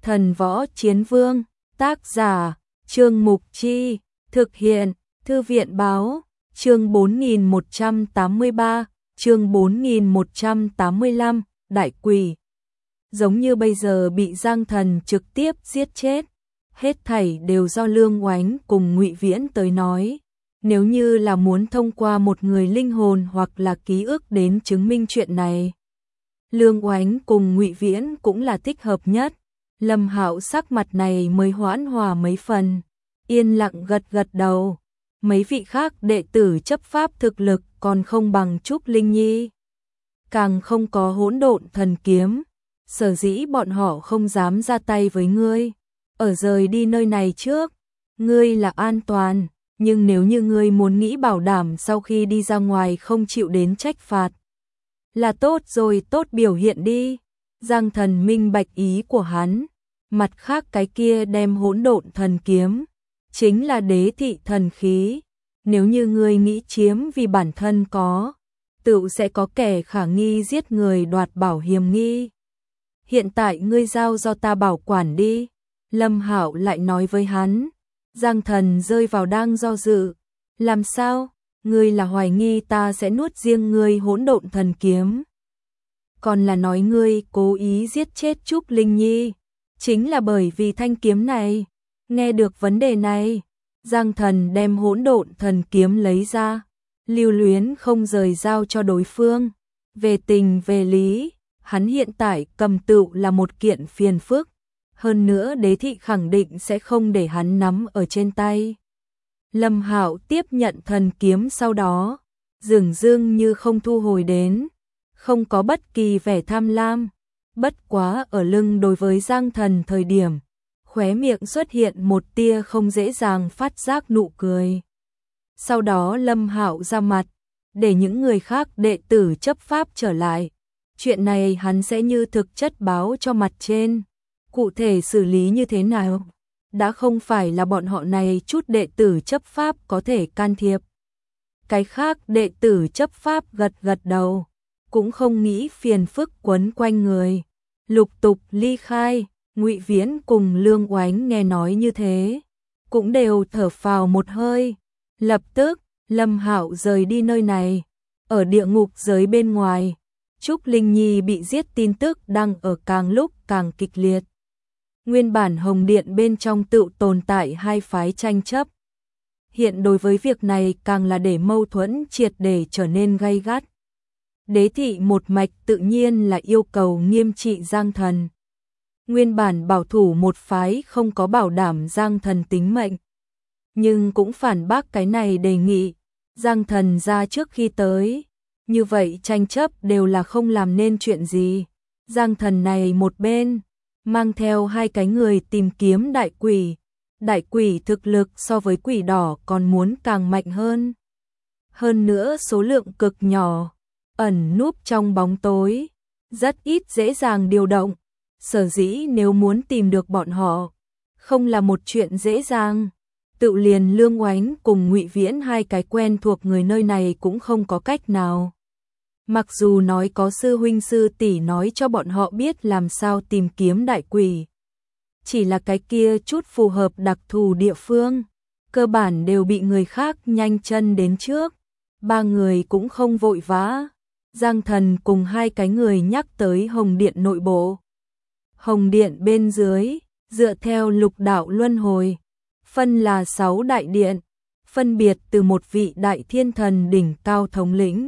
Thần Võ Chiến Vương, tác giả, Trương Mục Chi, thực hiện, Thư viện Báo, chương 4183, chương 4185, Đại Quỷ. Giống như bây giờ bị Giang Thần trực tiếp giết chết, hết thảy đều do Lương Oánh cùng Ngụy Viễn tới nói. Nếu như là muốn thông qua một người linh hồn hoặc là ký ức đến chứng minh chuyện này, Lương Oánh cùng Ngụy Viễn cũng là thích hợp nhất. Lâm Hạo sắc mặt này mới hoãn hòa mấy phần, yên lặng gật gật đầu. Mấy vị khác đệ tử chấp pháp thực lực còn không bằng Trúc Linh Nhi, càng không có hỗn độn thần kiếm, sở dĩ bọn họ không dám ra tay với ngươi. Ở rời đi nơi này trước, ngươi là an toàn, nhưng nếu như ngươi muốn nghĩ bảo đảm sau khi đi ra ngoài không chịu đến trách phạt, là tốt rồi, tốt biểu hiện đi. Giang Thần minh bạch ý của hắn, mặt khác cái kia đem hỗn độn thần kiếm, chính là đế thị thần khí. Nếu như ngươi nghĩ chiếm vì bản thân có, tự sẽ có kẻ khả nghi giết người đoạt bảo hiểm nghi. Hiện tại ngươi giao do ta bảo quản đi. Lâm Hạo lại nói với hắn. Giang Thần rơi vào đang do dự. Làm sao? Ngươi là hoài nghi ta sẽ nuốt riêng ngươi hỗn độn thần kiếm, còn là nói ngươi cố ý giết chết Trúc Linh Nhi, chính là bởi vì thanh kiếm này? Nghe được vấn đề này, Giang Thần đem hỗn độn thần kiếm lấy ra, lưu luyến không rời giao cho đối phương. Về tình về lý, hắn hiện tại cầm tựu là một kiện phiền phức, hơn nữa đế thị khẳng định sẽ không để hắn nắm ở trên tay. Lâm Hạo tiếp nhận thần kiếm sau đó, dường dưng như không thu hồi đến, không có bất kỳ vẻ tham lam. Bất quá ở lưng đối với Giang Thần thời điểm, khóe miệng xuất hiện một tia không dễ dàng phát giác nụ cười. Sau đó Lâm Hạo ra mặt, để những người khác đệ tử chấp pháp trở lại. Chuyện này hắn sẽ như thực chất báo cho mặt trên. Cụ thể xử lý như thế nào, đã không phải là bọn họ này chút đệ tử chấp pháp có thể can thiệp. Cái khác đệ tử chấp pháp gật gật đầu, cũng không nghĩ phiền phức quấn quanh người, lục tục ly khai. Ngụy Viễn cùng Lương Oánh nghe nói như thế, cũng đều thở phào một hơi. Lập tức, Lâm Hạo rời đi nơi này. Ở địa ngục giới bên ngoài, Trúc Linh Nhi bị giết tin tức đang ở càng lúc càng kịch liệt. Nguyên bản Hồng Điện bên trong tự tồn tại hai phái tranh chấp. Hiện đối với việc này càng là để mâu thuẫn triệt để trở nên gay gắt. Đế thị một mạch tự nhiên là yêu cầu nghiêm trị Giang Thần. Nguyên bản bảo thủ một phái không có bảo đảm Giang Thần tính mệnh, nhưng cũng phản bác cái này đề nghị. Giang Thần ra trước khi tới, như vậy tranh chấp đều là không làm nên chuyện gì. Giang Thần này một bên mang theo hai cái người tìm kiếm đại quỷ. Đại quỷ thực lực so với quỷ đỏ còn muốn càng mạnh hơn. Hơn nữa số lượng cực nhỏ, ẩn núp trong bóng tối, rất ít dễ dàng điều động. Sở dĩ nếu muốn tìm được bọn họ, không là một chuyện dễ dàng. Tự liền Lương Oánh cùng Ngụy Viễn hai cái quen thuộc người nơi này cũng không có cách nào. Mặc dù nói có sư huynh sư tỷ nói cho bọn họ biết làm sao tìm kiếm đại quỷ, chỉ là cái kia chút phù hợp đặc thù địa phương, cơ bản đều bị người khác nhanh chân đến trước. Ba người cũng không vội vã. Giang Thần cùng hai cái người nhắc tới Hồng Điện nội bộ. Hồng Điện bên dưới, dựa theo lục đạo luân hồi, phân là 6 đại điện, phân biệt từ một vị đại thiên thần đỉnh cao thống lĩnh.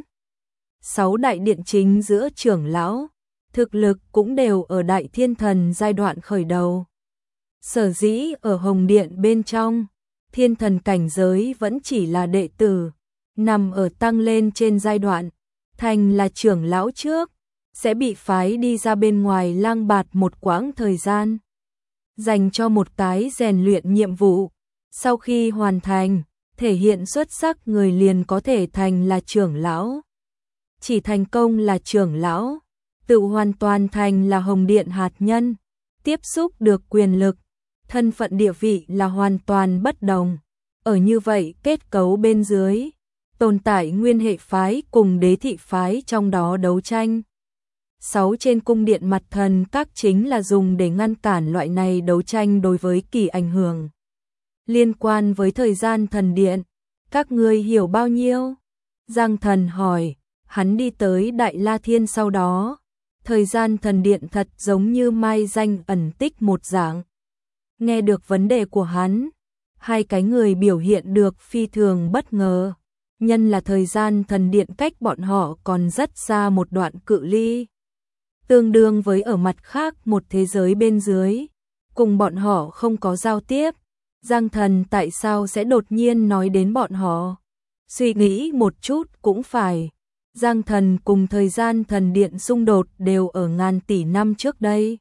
6 đại điện chính giữa trưởng lão, thực lực cũng đều ở đại thiên thần giai đoạn khởi đầu. Sở dĩ ở Hồng Điện bên trong, thiên thần cảnh giới vẫn chỉ là đệ tử, nằm ở tăng lên trên giai đoạn, thành là trưởng lão trước, sẽ bị phái đi ra bên ngoài lang bạt một quãng thời gian, dành cho một cái rèn luyện nhiệm vụ. Sau khi hoàn thành, thể hiện xuất sắc người liền có thể thành là trưởng lão. Chỉ thành công là trưởng lão, tự hoàn toàn thành là Hồng Điện hạt nhân, tiếp xúc được quyền lực, thân phận địa vị là hoàn toàn bất đồng. Ở như vậy kết cấu bên dưới, tồn tại nguyên hệ phái cùng đế thị phái trong đó đấu tranh. 6 trên cung điện mặt thần các chính là dùng để ngăn cản loại này đấu tranh đối với kỳ ảnh hưởng. Liên quan với thời gian thần điện, các ngươi hiểu bao nhiêu? Giang Thần hỏi, hắn đi tới Đại La Thiên sau đó. Thời gian thần điện thật giống như mai danh ẩn tích một dạng. Nghe được vấn đề của hắn, hai cái người biểu hiện được phi thường bất ngờ. Nhân là thời gian thần điện cách bọn họ còn rất xa một đoạn cự ly. Tương đương với ở mặt khác một thế giới bên dưới. Cùng bọn họ không có giao tiếp. Giang Thần tại sao sẽ đột nhiên nói đến bọn họ? Suy nghĩ một chút cũng phải. Giang Thần cùng thời gian thần điện xung đột đều ở ngàn tỷ năm trước đây.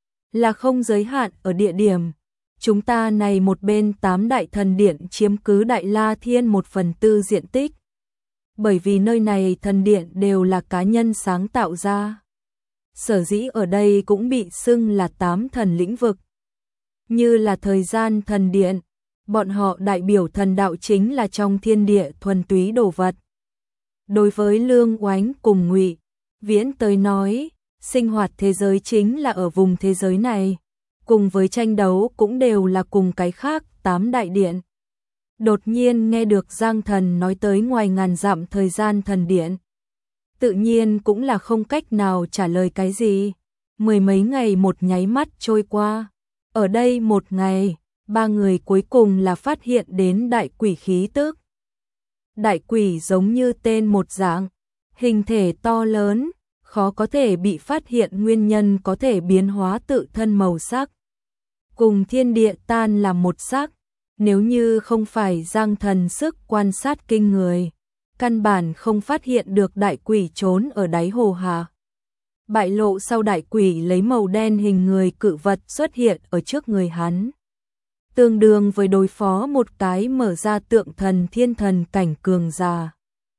Là không giới hạn ở địa điểm. Chúng ta này một bên 8 đại thần điện chiếm cứ Đại La Thiên 1/4 diện tích. Bởi vì nơi này thần điện đều là cá nhân sáng tạo ra. Sở dĩ ở đây cũng bị xưng là 8 thần lĩnh vực. Như là thời gian thần điện, bọn họ đại biểu thần đạo chính là trong thiên địa thuần túy đồ vật. Đối với Lương Oánh cùng Ngụy Viễn tới nói, sinh hoạt thế giới chính là ở vùng thế giới này, cùng với tranh đấu cũng đều là cùng cái khác 8 đại điện. Đột nhiên nghe được Giang Thần nói tới ngoài ngàn dặm thời gian thần điện. Tự nhiên cũng là không cách nào trả lời cái gì. Mười mấy ngày một nháy mắt trôi qua. Ở đây một ngày, ba người cuối cùng là phát hiện đến đại quỷ khí tức. Đại quỷ giống như tên một dạng, hình thể to lớn, khó có thể bị phát hiện nguyên nhân có thể biến hóa tự thân màu sắc. Cùng thiên địa tan làm một sắc, nếu như không phải Giang Thần sức quan sát kinh người, căn bản không phát hiện được đại quỷ trốn ở đáy hồ hạ. Bại lộ sau đại quỷ lấy màu đen hình người cự vật xuất hiện ở trước người hắn. Tương đương với đối phó một cái mở ra tượng thần thiên thần cảnh cường giả.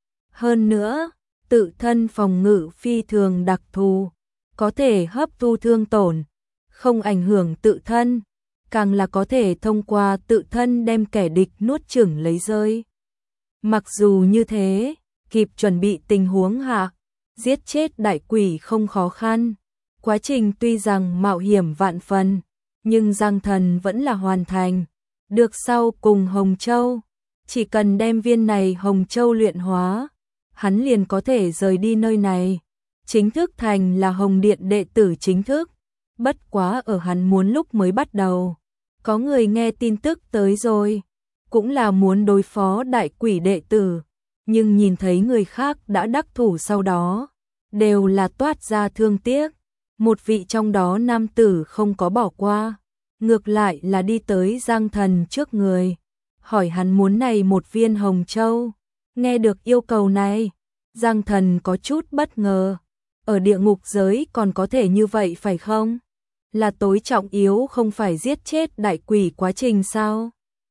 Hơn nữa, tự thân phòng ngự phi thường đặc thù, có thể hấp thu thương tổn, không ảnh hưởng tự thân, càng là có thể thông qua tự thân đem kẻ địch nuốt chửng lấy rơi. Mặc dù như thế, kịp chuẩn bị tình huống hạ, giết chết đại quỷ không khó khăn. Quá trình tuy rằng mạo hiểm vạn phần, nhưng Giang Thần vẫn là hoàn thành. Được sau cùng Hồng Châu, chỉ cần đem viên này Hồng Châu luyện hóa, hắn liền có thể rời đi nơi này, chính thức thành là Hồng Điện đệ tử chính thức. Bất quá ở hắn muốn lúc mới bắt đầu, có người nghe tin tức tới rồi, cũng là muốn đối phó đại quỷ đệ tử, nhưng nhìn thấy người khác đã đắc thủ sau đó, đều là toát ra thương tiếc. Một vị trong đó nam tử không có bỏ qua, ngược lại là đi tới Giang Thần trước người, hỏi hắn muốn này một viên Hồng Châu. Nghe được yêu cầu này, Giang Thần có chút bất ngờ, ở địa ngục giới còn có thể như vậy phải không? Là tối trọng yếu không phải giết chết đại quỷ quá trình sao?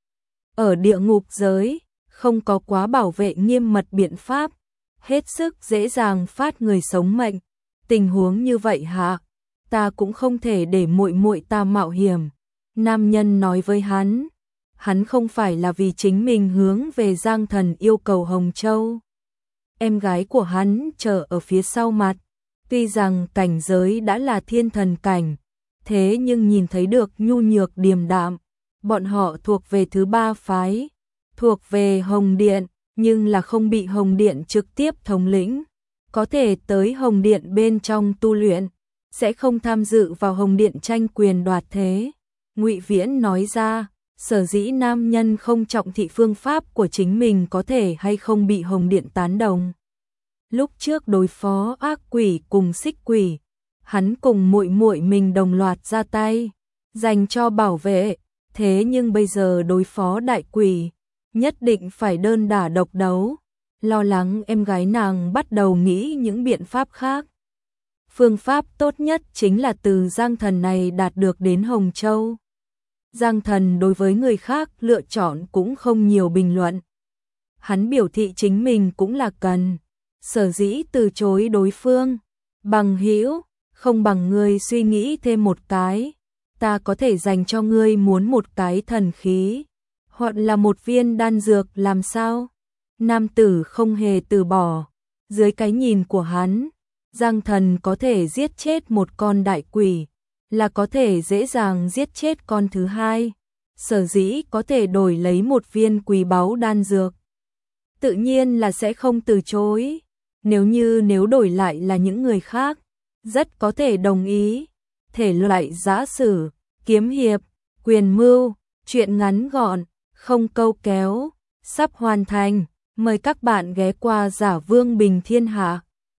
Ở địa ngục giới, không có quá bảo vệ nghiêm mật biện pháp, hết sức dễ dàng phát người sống mệnh. Tình huống như vậy hả? Ta cũng không thể để muội muội ta mạo hiểm. Nam nhân nói với hắn không phải là vì chính mình hướng về Giang Thần yêu cầu Hồng Châu. Em gái của hắn chờ ở phía sau mặt, tuy rằng cảnh giới đã là thiên thần cảnh, thế nhưng nhìn thấy được nhu nhược điềm đạm, bọn họ thuộc về thứ ba phái, thuộc về Hồng Điện, nhưng là không bị Hồng Điện trực tiếp thống lĩnh, có thể tới Hồng Điện bên trong tu luyện, sẽ không tham dự vào Hồng Điện tranh quyền đoạt thế. Ngụy Viễn nói ra, sở dĩ nam nhân không trọng thị phương pháp của chính mình có thể hay không bị Hồng Điện tán đồng. Lúc trước đối phó ác quỷ cùng xích quỷ, hắn cùng muội muội mình đồng loạt ra tay, dành cho bảo vệ, thế nhưng bây giờ đối phó đại quỷ, nhất định phải đơn đả độc đấu. Lo lắng em gái nàng bắt đầu nghĩ những biện pháp khác. Phương pháp tốt nhất chính là từ Giang Thần này đạt được đến Hồng Châu. Giang Thần đối với người khác lựa chọn cũng không nhiều bình luận. Hắn biểu thị chính mình cũng là cần, sở dĩ từ chối đối phương. Bằng hữu, không bằng ngươi suy nghĩ thêm một cái, ta có thể dành cho ngươi muốn một cái thần khí, hoặc là một viên đan dược làm sao? Nam tử không hề từ bỏ, dưới cái nhìn của hắn, Giang Thần có thể giết chết một con đại quỷ, là có thể dễ dàng giết chết con thứ hai. Sở dĩ có thể đổi lấy một viên quý báu đan dược, tự nhiên là sẽ không từ chối. Nếu đổi lại là những người khác, rất có thể đồng ý. Thể loại giã sử, kiếm hiệp, quyền mưu, truyện ngắn gọn, không câu kéo, sắp hoàn thành. Mời các bạn ghé qua Giả Vương Bình Thiên Hạ.